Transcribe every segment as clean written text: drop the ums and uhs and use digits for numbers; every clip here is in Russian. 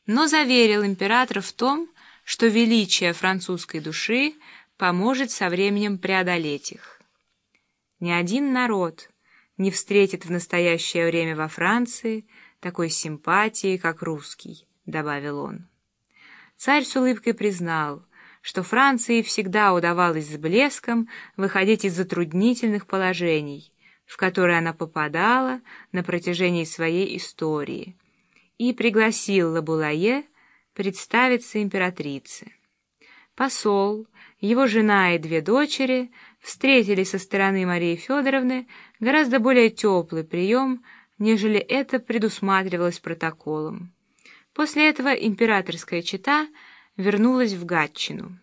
но заверил императора в том, что величие французской души поможет со временем преодолеть их. Ни один народ не встретит в настоящее время во Франции такой симпатии, как русский, добавил он. Царь с улыбкой признал, что Франции всегда удавалось с блеском выходить из затруднительных положений, в которые она попадала на протяжении своей истории, и пригласил Лабулае представиться императрице. Посол, его жена и две дочери встретили со стороны Марии Федоровны гораздо более теплый прием, нежели это предусматривалось протоколом. После этого императорская чета вернулась в Гатчину.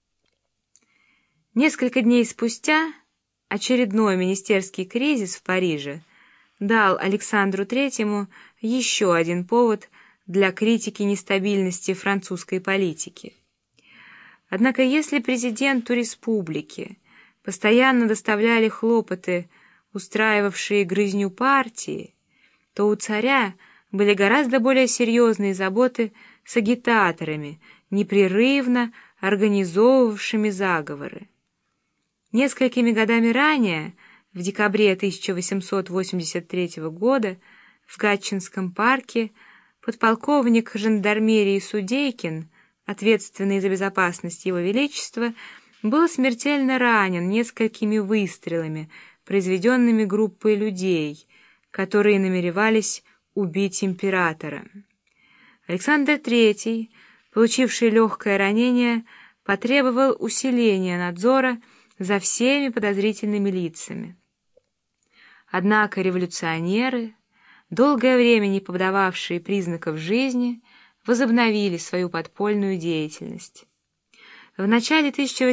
Несколько дней спустя очередной министерский кризис в Париже дал Александру Третьему еще один повод для критики нестабильности французской политики. Однако, если президенту республики постоянно доставляли хлопоты, устраивавшие грызню партии, то у царя были гораздо более серьезные заботы с агитаторами, непрерывно организовывавшими заговоры. Несколькими годами ранее, в декабре 1883 года, в Гатчинском парке подполковник жандармерии Судейкин, ответственный за безопасность Его Величества, был смертельно ранен несколькими выстрелами, произведенными группой людей, которые намеревались убить императора. Александр III, получивший легкое ранение, потребовал усиления надзора за всеми подозрительными лицами. Однако революционеры, долгое время не подававшие признаков жизни, возобновили свою подпольную деятельность. В начале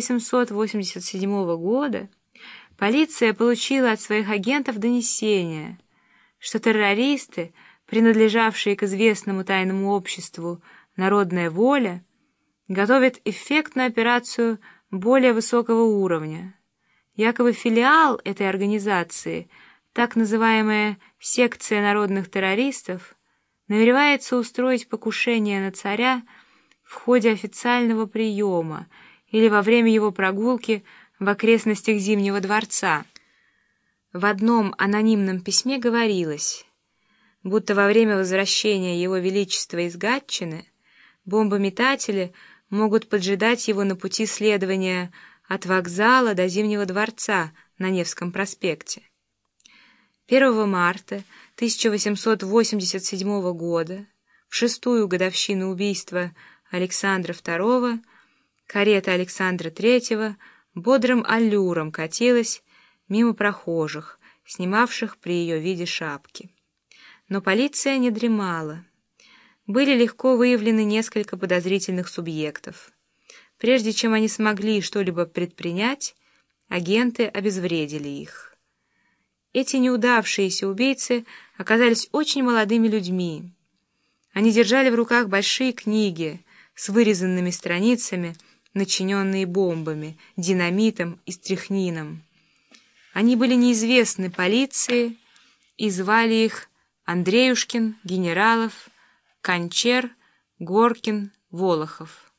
1887 года полиция получила от своих агентов донесение, что террористы, принадлежавшие к известному тайному обществу «Народная воля», готовят эффектную операцию более высокого уровня. Якобы филиал этой организации, так называемая секция народных террористов, намеревается устроить покушение на царя в ходе официального приема или во время его прогулки в окрестностях Зимнего дворца. В одном анонимном письме говорилось, будто во время возвращения Его Величества из Гатчины бомбометатели могут поджидать его на пути следования от вокзала до Зимнего дворца на Невском проспекте. 1 марта 1887 года, в шестую годовщину убийства Александра II, карета Александра III бодрым аллюром катилась мимо прохожих, снимавших при ее виде шапки. Но полиция не дремала. Были легко выявлены несколько подозрительных субъектов. Прежде чем они смогли что-либо предпринять, агенты обезвредили их. Эти неудавшиеся убийцы оказались очень молодыми людьми. Они держали в руках большие книги с вырезанными страницами, начиненные бомбами, динамитом и стрихнином. Они были неизвестны полиции и звали их Андреюшкин, Генералов, Кончер, Горкин, Волохов.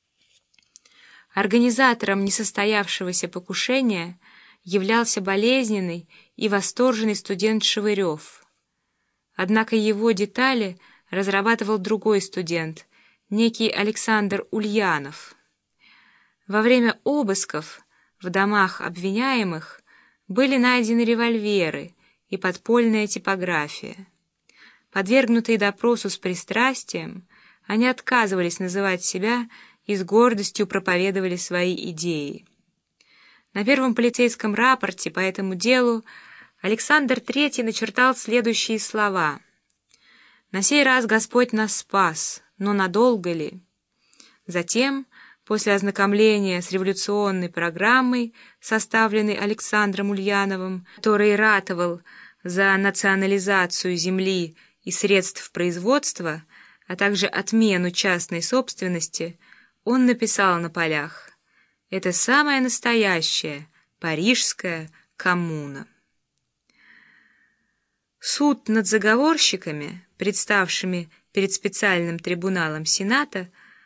Организатором несостоявшегося покушения являлся болезненный и восторженный студент Шевырев. Однако его детали разрабатывал другой студент, некий Александр Ульянов. Во время обысков в домах обвиняемых были найдены револьверы и подпольная типография. Подвергнутые допросу с пристрастием, они отказывались называть себя и с гордостью проповедовали свои идеи. На первом полицейском рапорте по этому делу Александр III начертал следующие слова: «На сей раз Господь нас спас, но надолго ли?» Затем, после ознакомления с революционной программой, составленной Александром Ульяновым, который ратовал за национализацию земли и средств производства, а также отмену частной собственности, он написал на полях: «Это самая настоящая парижская коммуна». Суд над заговорщиками, представшими перед специальным трибуналом Сената